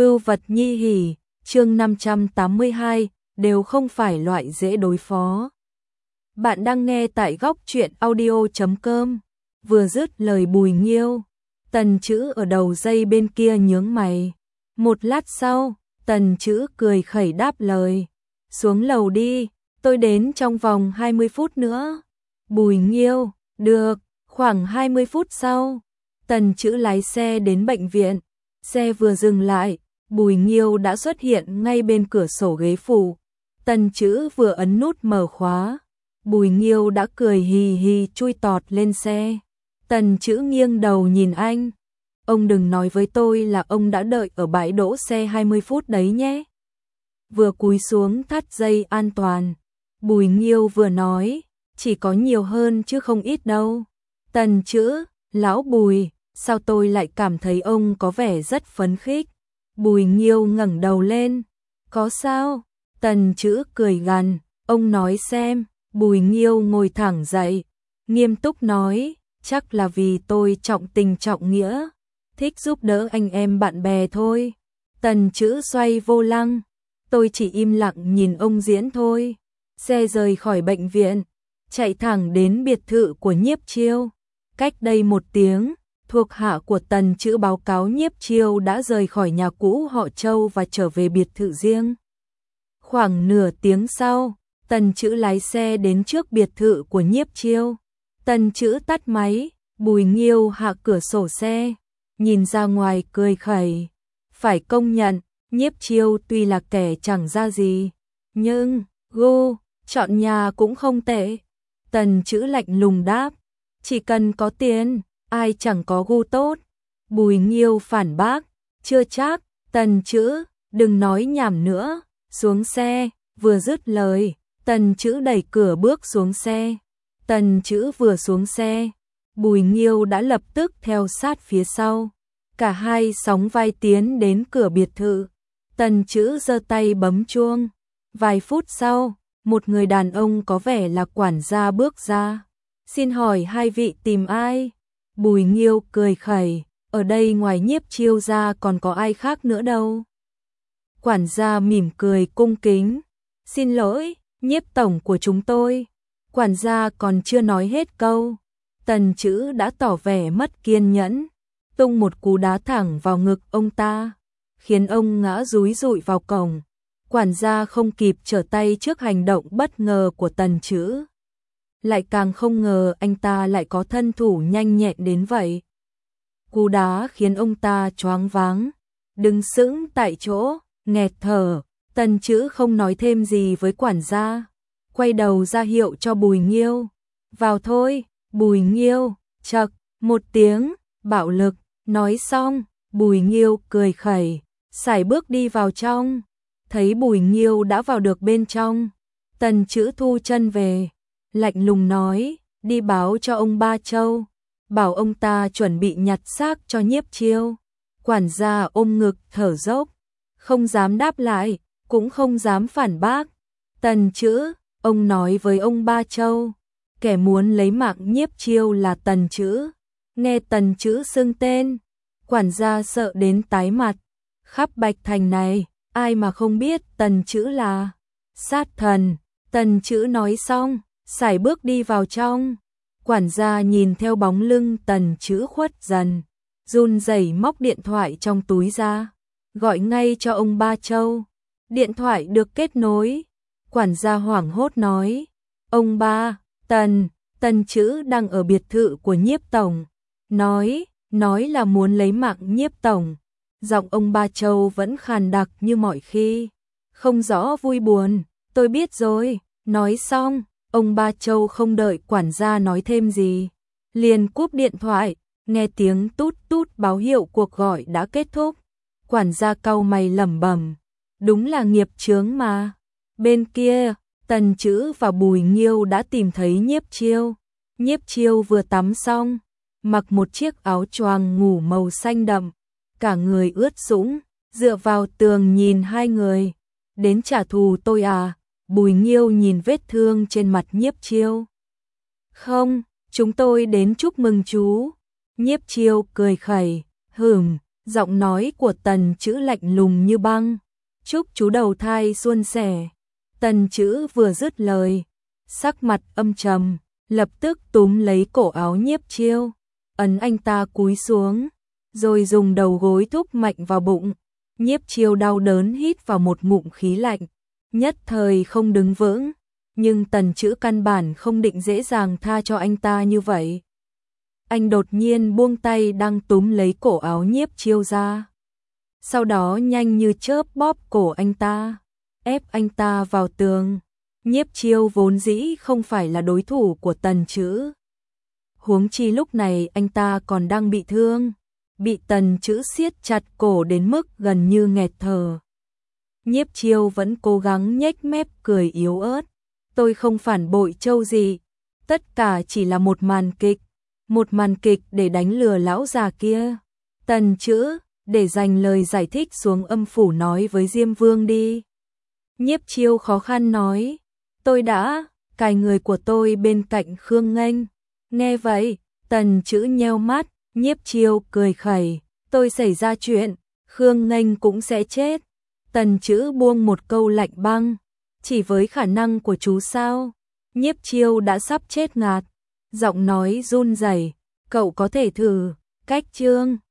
Vưu vật nhi hỉ, chương 582, đều không phải loại dễ đối phó. Bạn đang nghe tại góc truyện audio.com. Vừa dứt lời Bùi Nghiêu, Tần Chữ ở đầu dây bên kia nhướng mày. Một lát sau, Tần Chữ cười khẩy đáp lời. Xuống lầu đi, tôi đến trong vòng 20 phút nữa. Bùi Nghiêu, được, khoảng 20 phút sau. Tần Chữ lái xe đến bệnh viện. Xe vừa dừng lại, Bùi Nghiêu đã xuất hiện ngay bên cửa sổ ghế phụ. Tần Chữ vừa ấn nút mở khóa. Bùi Nghiêu đã cười hì hì chui tọt lên xe. Tần Chữ nghiêng đầu nhìn anh. Ông đừng nói với tôi là ông đã đợi ở bãi đỗ xe 20 phút đấy nhé. Vừa cúi xuống thắt dây an toàn. Bùi Nghiêu vừa nói, chỉ có nhiều hơn chứ không ít đâu. Tần Chữ, lão Bùi, sao tôi lại cảm thấy ông có vẻ rất phấn khích. Bùi Nghiêu ngẩng đầu lên. Có sao? Tần Chữ cười gằn. Ông nói xem. Bùi Nghiêu ngồi thẳng dậy, nghiêm túc nói, chắc là vì tôi trọng tình trọng nghĩa, thích giúp đỡ anh em bạn bè thôi. Tần Chữ xoay vô lăng. Tôi chỉ im lặng nhìn ông diễn thôi. Xe rời khỏi bệnh viện, chạy thẳng đến biệt thự của Nhiếp Chiêu. Cách đây 1 tiếng, thuộc hạ của Tần Chữ báo cáo Nhiếp Chiêu đã rời khỏi nhà cũ họ Châu và trở về biệt thự riêng. Khoảng nửa tiếng sau, Tần Chữ lái xe đến trước biệt thự của Nhiếp Chiêu. Tần Chữ tắt máy, Bùi Nghiêu hạ cửa sổ xe, nhìn ra ngoài cười khẩy. Phải công nhận, Nhiếp Chiêu tuy là kẻ chẳng ra gì, nhưng gu chọn nhà cũng không tệ. Tần Chữ lạnh lùng đáp, chỉ cần có tiền, ai chẳng có gu tốt. Bùi Nghiêu phản bác, chưa chắc. Tần Chữ, đừng nói nhảm nữa, xuống xe. Vừa dứt lời, Tần Chữ đẩy cửa bước xuống xe. Tần Chữ vừa xuống xe, Bùi Nghiêu đã lập tức theo sát phía sau. Cả hai sóng vai tiến đến cửa biệt thự. Tần Chữ giơ tay bấm chuông. Vài phút sau, một người đàn ông có vẻ là quản gia bước ra. Xin hỏi hai vị tìm ai? Bùi Nghiêu cười khẩy, ở đây ngoài Nhiếp Chiêu ra còn có ai khác nữa đâu. Quản gia mỉm cười cung kính. Xin lỗi, Nhiếp tổng của chúng tôi. Quản gia còn chưa nói hết câu, Tần Chữ đã tỏ vẻ mất kiên nhẫn, tung một cú đá thẳng vào ngực ông ta, khiến ông ngã dúi dụi vào cổng. Quản gia không kịp trở tay trước hành động bất ngờ của Tần Chữ. Lại càng không ngờ anh ta lại có thân thủ nhanh nhẹn đến vậy. Cú đá khiến ông ta choáng váng, đứng sững tại chỗ, nghẹt thở. Tần Chữ không nói thêm gì với quản gia, quay đầu ra hiệu cho Bùi Nghiêu. Vào thôi. Bùi Nghiêu, chậc, một tiếng, bạo lực. Nói xong, Bùi Nghiêu cười khẩy, sải bước đi vào trong. Thấy Bùi Nghiêu đã vào được bên trong, Tần Chữ thu chân về, lạnh lùng nói, đi báo cho ông Ba Châu, bảo ông ta chuẩn bị nhặt xác cho Nhiếp Chiêu. Quản gia ôm ngực thở dốc, không dám đáp lại, cũng không dám phản bác. Tần Chữ, ông nói với ông Ba Châu, kẻ muốn lấy mạng Nhiếp Chiêu là Tần Chữ. Nghe Tần Chữ xưng tên, quản gia sợ đến tái mặt. Khắp Bạch Thành này, ai mà không biết Tần Chữ là sát thần. Tần Chữ nói xong, sải bước đi vào trong. Quản gia nhìn theo bóng lưng Tần Chữ khuất dần, run rẩy móc điện thoại trong túi ra, gọi ngay cho ông Ba Châu. Điện thoại được kết nối. Quản gia hoảng hốt nói, ông Ba, Tần Chữ đang ở biệt thự của Nhiếp tổng, nói là muốn lấy mạng Nhiếp tổng. Giọng ông Ba Châu vẫn khàn đặc như mọi khi, không rõ vui buồn. Tôi biết rồi. Nói xong, ông Ba Châu không đợi quản gia nói thêm gì, liền cúp điện thoại. Nghe tiếng tút tút báo hiệu cuộc gọi đã kết thúc, quản gia cau mày lẩm bẩm, đúng là nghiệp chướng mà. Bên kia, Tần Chữ và Bùi Nghiêu đã tìm thấy Nhiếp Chiêu. Nhiếp Chiêu vừa tắm xong, mặc một chiếc áo choàng ngủ màu xanh đậm, cả người ướt sũng, dựa vào tường nhìn hai người. Đến trả thù tôi à? Bùi Nghiêu nhìn vết thương trên mặt Nhiếp Chiêu. Không, chúng tôi đến chúc mừng chú. Nhiếp Chiêu cười khẩy, Giọng nói của Tần Chữ lạnh lùng như băng. Chúc chú đầu thai suôn sẻ. Tần Chữ vừa dứt lời, sắc mặt âm trầm, lập tức túm lấy cổ áo Nhiếp Chiêu, ấn anh ta cúi xuống, rồi dùng đầu gối thúc mạnh vào bụng. Nhiếp Chiêu đau đớn hít vào một ngụm khí lạnh, nhất thời không đứng vững, nhưng Tần Chữ căn bản không định dễ dàng tha cho anh ta như vậy. Anh đột nhiên buông tay đang túm lấy cổ áo Nhiếp Chiêu ra, sau đó nhanh như chớp bóp cổ anh ta, ép anh ta vào tường. Nhiếp Chiêu vốn dĩ không phải là đối thủ của Tần Chữ. Huống chi lúc này anh ta còn đang bị thương, bị Tần Chữ siết chặt cổ đến mức gần như nghẹt thở. Nhiếp Chiêu vẫn cố gắng nhếch mép cười yếu ớt. Tôi không phản bội Châu gì, tất cả chỉ là một màn kịch để đánh lừa lão già kia. Tần Chữ, để dành lời giải thích xuống âm phủ nói với Diêm Vương đi. Nhiếp Chiêu khó khăn nói, tôi đã cài người của tôi bên cạnh Khương Nghênh. Nghe vậy, Tần Chữ nheo mắt, Nhiếp Chiêu cười khẩy, tôi xảy ra chuyện, Khương Nghênh cũng sẽ chết. Tần Chữ buông một câu lạnh băng, chỉ với khả năng của chú sao? Nhiếp Chiêu đã sắp chết ngạt, giọng nói run rẩy, cậu có thể thử cách chương